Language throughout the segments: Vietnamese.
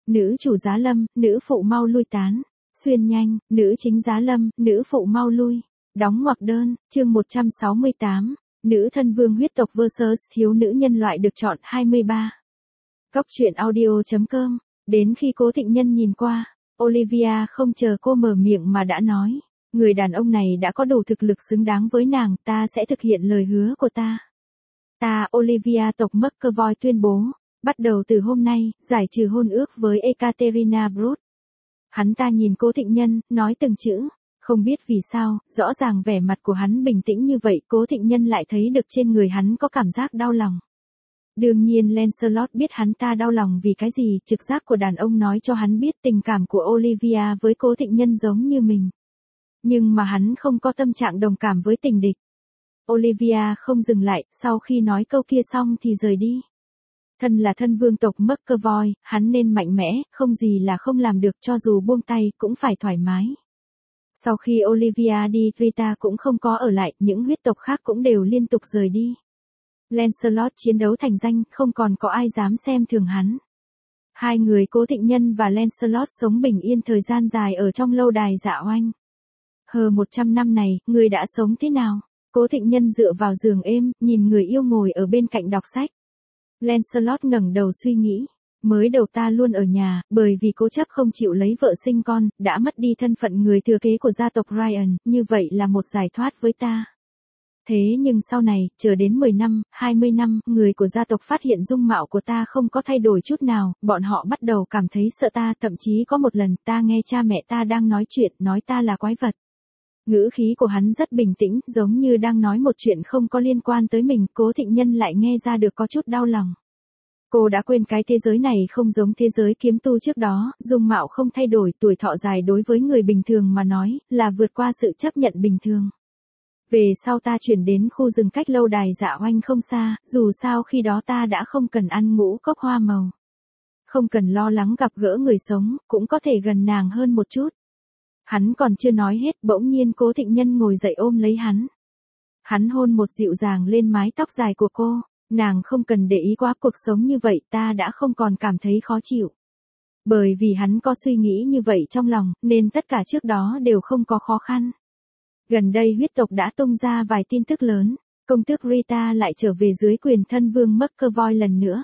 Nữ chủ giá lâm, nữ phụ mau lui tán. Xuyên nhanh, nữ chính giá lâm, nữ phụ mau lui. Đóng ngoặc đơn, chương 168. Nữ thân vương huyết tộc vs thiếu nữ nhân loại được chọn 23. Cóc truyện audio.com. Đến khi Cố Thịnh Nhân nhìn qua, Olivia không chờ cô mở miệng mà đã nói. Người đàn ông này đã có đủ thực lực xứng đáng với nàng, ta sẽ thực hiện lời hứa của ta. Ta, Olivia tộc McAvoy tuyên bố, bắt đầu từ hôm nay, giải trừ hôn ước với Ekaterina Brut. Hắn ta nhìn Cố Thịnh Nhân, nói từng chữ, không biết vì sao, rõ ràng vẻ mặt của hắn bình tĩnh như vậy, Cố Thịnh Nhân lại thấy được trên người hắn có cảm giác đau lòng. Đương nhiên Lancelot biết hắn ta đau lòng vì cái gì, trực giác của đàn ông nói cho hắn biết tình cảm của Olivia với Cố Thịnh Nhân giống như mình. Nhưng mà hắn không có tâm trạng đồng cảm với tình địch. Olivia không dừng lại, sau khi nói câu kia xong thì rời đi. Thân là thân vương tộc McAvoy, hắn nên mạnh mẽ, không gì là không làm được, cho dù buông tay cũng phải thoải mái. Sau khi Olivia đi, Rita cũng không có ở lại, những huyết tộc khác cũng đều liên tục rời đi. Lancelot chiến đấu thành danh, không còn có ai dám xem thường hắn. Hai người Cố Thịnh Nhân và Lancelot sống bình yên thời gian dài ở trong lâu đài Dạ Oanh. Hờ 100 năm này, người đã sống thế nào? Cố Thịnh Nhân dựa vào giường êm, nhìn người yêu ngồi ở bên cạnh đọc sách. Lancelot ngẩng đầu suy nghĩ. Mới đầu ta luôn ở nhà, bởi vì cố chấp không chịu lấy vợ sinh con, đã mất đi thân phận người thừa kế của gia tộc Ryan, như vậy là một giải thoát với ta. Thế nhưng sau này, chờ đến 10 năm, 20 năm, người của gia tộc phát hiện dung mạo của ta không có thay đổi chút nào, bọn họ bắt đầu cảm thấy sợ ta, thậm chí có một lần ta nghe cha mẹ ta đang nói chuyện, nói ta là quái vật. Ngữ khí của hắn rất bình tĩnh, giống như đang nói một chuyện không có liên quan tới mình, Cố Thịnh Nhân lại nghe ra được có chút đau lòng. Cô đã quên cái thế giới này không giống thế giới kiếm tu trước đó, dung mạo không thay đổi, tuổi thọ dài đối với người bình thường mà nói, là vượt qua sự chấp nhận bình thường. Về sau ta chuyển đến khu rừng cách lâu đài Dạ Oanh không xa, dù sao khi đó ta đã không cần ăn ngũ cốc hoa màu. Không cần lo lắng gặp gỡ người sống, cũng có thể gần nàng hơn một chút. Hắn còn chưa nói hết, bỗng nhiên Cố Thịnh Nhân ngồi dậy ôm lấy hắn. Hắn hôn một dịu dàng lên mái tóc dài của cô, nàng không cần để ý quá, cuộc sống như vậy ta đã không còn cảm thấy khó chịu. Bởi vì hắn có suy nghĩ như vậy trong lòng, nên tất cả trước đó đều không có khó khăn. Gần đây huyết tộc đã tung ra vài tin tức lớn, công tước Rita lại trở về dưới quyền thân vương McAvoy lần nữa.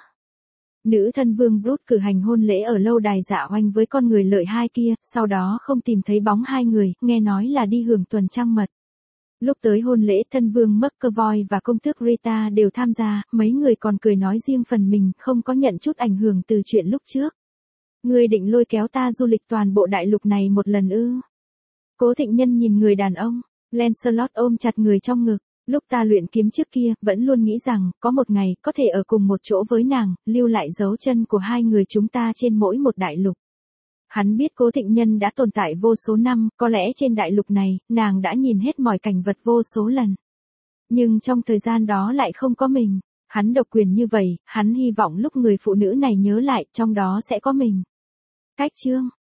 Nữ thân vương Brut cử hành hôn lễ ở lâu đài Dạ Oanh với con người lợi hai kia, sau đó không tìm thấy bóng hai người, nghe nói là đi hưởng tuần trăng mật. Lúc tới hôn lễ, thân vương McAvoy và công tước Rita đều tham gia, mấy người còn cười nói riêng phần mình, không có nhận chút ảnh hưởng từ chuyện lúc trước. Ngươi định lôi kéo ta du lịch toàn bộ đại lục này một lần ư? Cố Thịnh Nhân nhìn người đàn ông, Lancelot ôm chặt người trong ngực. Lúc ta luyện kiếm trước kia, vẫn luôn nghĩ rằng, có một ngày, có thể ở cùng một chỗ với nàng, lưu lại dấu chân của hai người chúng ta trên mỗi một đại lục. Hắn biết Cố Thịnh Nhân đã tồn tại vô số năm, có lẽ trên đại lục này, nàng đã nhìn hết mọi cảnh vật vô số lần. Nhưng trong thời gian đó lại không có mình. Hắn độc quyền như vậy, hắn hy vọng lúc người phụ nữ này nhớ lại, trong đó sẽ có mình. Cách chương